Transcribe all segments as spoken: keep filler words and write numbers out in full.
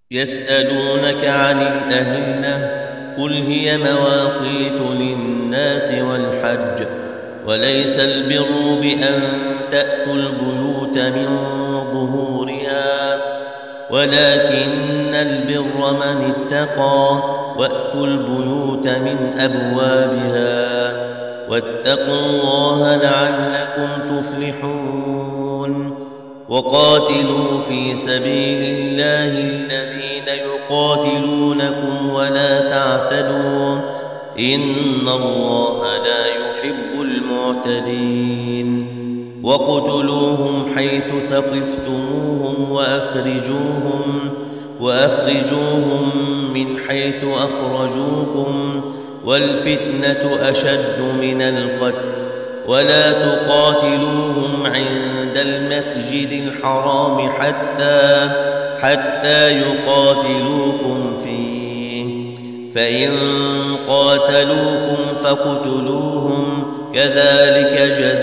يسألونك عن الأهلة قل هي مواقيت للناس والحج وليس البر بأن تأتوا البيوت من ظهورها ولكن البر من اتقى وأتوا البيوت من أبوابها واتقوا الله لعلكم تفلحون وقاتلوا في سبيل الله الذين يقاتلونكم ولا تعتدوا إن الله لا يحب المعتدين وقتلوهم حيث ثقفتموهم وأخرجوهم وأخرجوهم من حيث أخرجوكم والفتنة أشد من القتل ولا تقاتلوهم عند المسجد الحرام حتى حتى يقاتلوكم فيه فإن قاتلوكم فاقتلوهم كذلك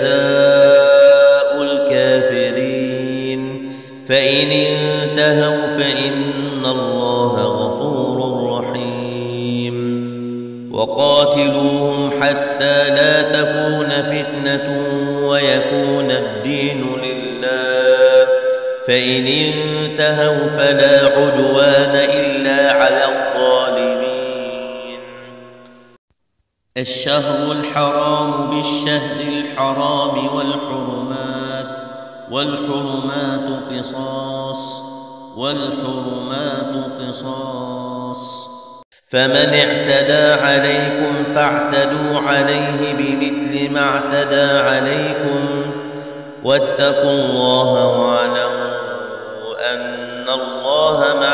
جزاء الكافرين فإن انتهوا فإن الله غفور رحيم وقاتلوهم حتى لا تكون فتنة ويكون الدين لله فإن انتهوا فلا عدوان إلا على الظالمين الشهر الحرام بالشهر الحرام والحرمات والحرمات قصاص والحرمات قصاص فمن اعتدى عليكم فاعتدوا عليه بمثل ما اعتدى عليكم واتقوا الله واعلموا أن الله مع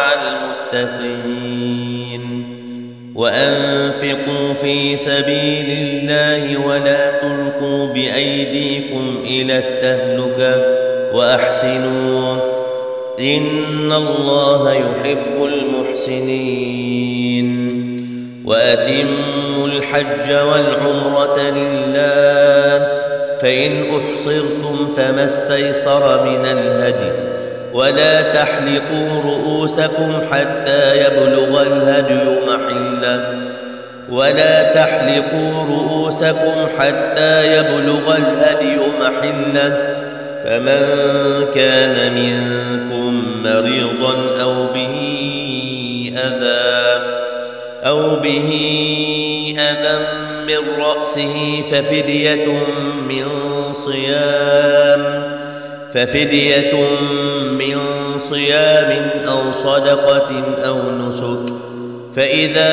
المتقين وأنفقوا في سبيل الله ولا تلقوا بأيديكم إلى التهلكة وأحسنوا إن الله يحب المحسنين وأتموا الحج والعمرة لله فإن أحصرتم فما استيسر من الهدي ولا تحلقوا رؤوسكم حتى يبلغ الهدي محله ولا تحلقوا رؤوسكم حتى يبلغ الهدي محله فمن كان منكم مريضا أو به أذى أو به أذى من رأسه ففدية من صيام ففدية من صيام أو صدقة أو نسك فإذا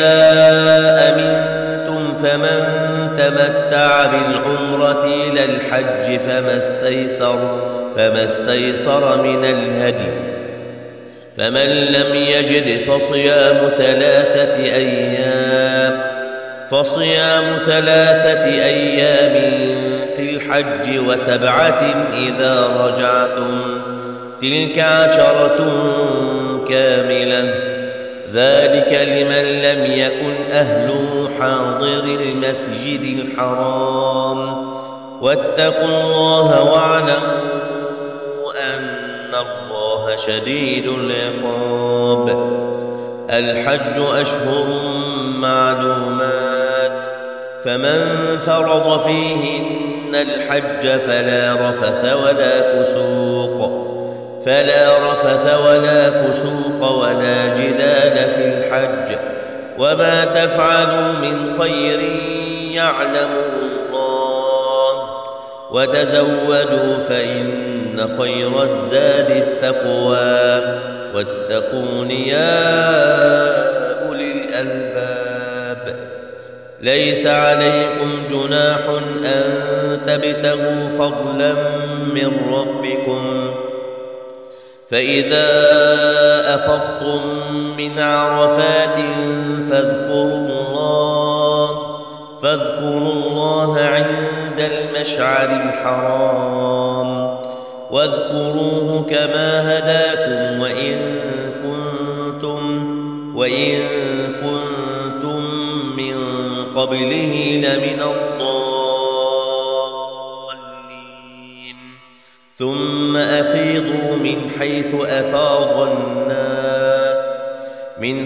أمنتم فمن تمتع بالعمرة إلى الحج فما استيسر فما استيسر من الهدي فمن لم يجد فصيام ثلاثة أيام فصيام ثلاثة أيام في الحج وسبعة إذا رجعتم تلك عشرة كاملة ذلك لمن لم يكن أهله حاضر المسجد الحرام واتقوا الله واعلموا أن الله شديد العقاب الحج أشهر معلومات فمن فرض فيهن الحج فلا رفث ولا فسوق فلا رفث ولا فسوق ولا جدال في الحج وما تفعلوا من خير يعلمه الله وتزودوا فإن خير الزاد التقوى واتقون يا أولي الألباب ليس عليكم جناح أن تبتغوا فضلا من ربكم فإذا أفضتم من عرفات فاذكروا الله فاذكروا الله عند المشعر الحرام واذكروه كما هداكم وإن كنتم وإن كنتم من قبله لمن الضالين ثم أفيضوا من حيث أفاض الناس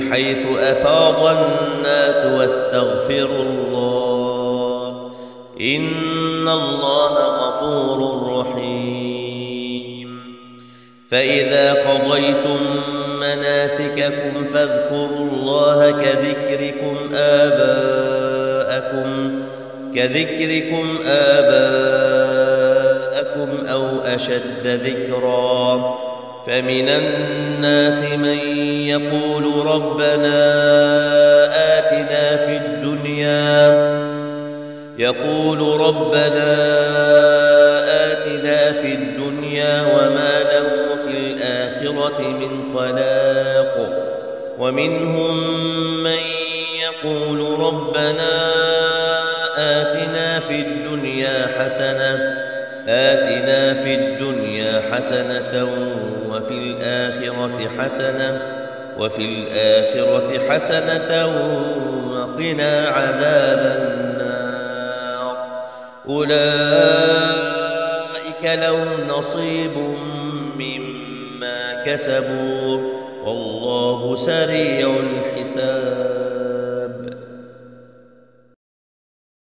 حيث أفاض الناس واستغفروا الله إن الله غفور رحيم. فإذا قضيتم مناسككم فاذكروا الله كذكركم آباءكم كذكركم آباءكم أو أشد ذكرا. فمن الناس من يقول ربنا آتنا في الدنيا يقول ربنا آتنا في الدنيا وما له في الآخرة من خلاق. ومنهم من يقول ربنا آتنا في الدنيا حسنة آتنا في الدنيا حسنة وفي الآخرة حسنة وفي الآخرة حسنة وقنا عذاب النار. أولئك لهم نصيب مما كسبوا والله سريع الحساب.